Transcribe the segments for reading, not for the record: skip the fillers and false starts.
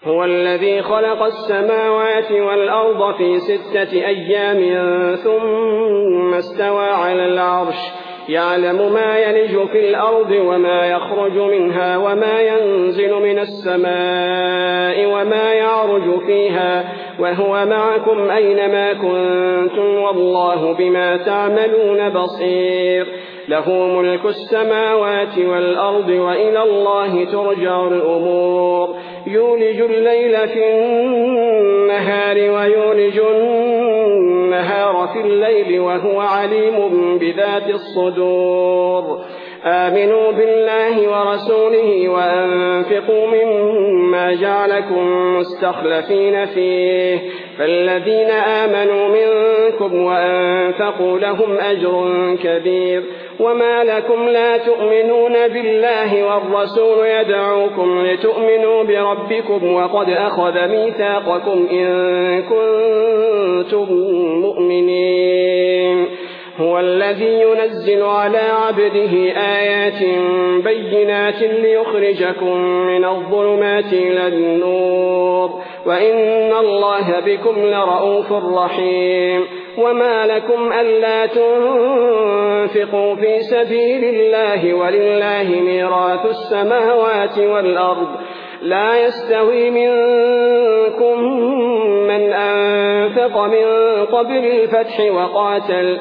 هو الذي خلق السماوات والأرض في 6 أيام ثم استوى على العرش يعلم ما يلج في الأرض وما يخرج منها وما ينزل من السماء وما يعرج فيها وهو معكم أينما كنتم والله بما تعملون بصير له ملك السماوات والأرض وإلى الله ترجع الأمور يولج الليل في النهار ويولج النهار في الليل وهو عليم بذات الصدور آمنوا بالله ورسوله وأنفقوا مما جعلكم مستخلفين فيه فالذين آمنوا منكم وأنفقوا لهم أجر كبير وما لكم لا تؤمنون بالله والرسول يدعوكم لتؤمنوا بربكم وقد أخذ ميثاقكم إن كنتم مؤمنين هو الذي ينزل على عبده آيات بينات ليخرجكم من الظلمات إلى النور وإن الله بكم لرؤوف رحيم وما لكم ألا تنفقوا في سبيل الله ولله ميراث السماوات والأرض لا يستوي منكم من أنفق من قبل الفتح وقاتل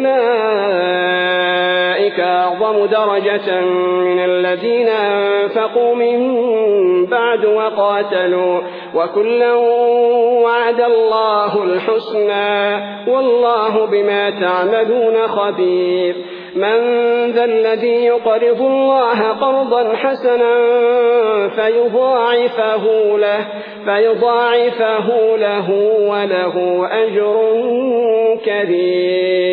أولئك أعظم درجة من الذين أنفقوا من بعد وقاتلوا وكلا وعد الله الحسنى والله بما تعملون خبير من ذا الذي يقرض الله قرضا حسنا فيضاعفه له وله أجر كبير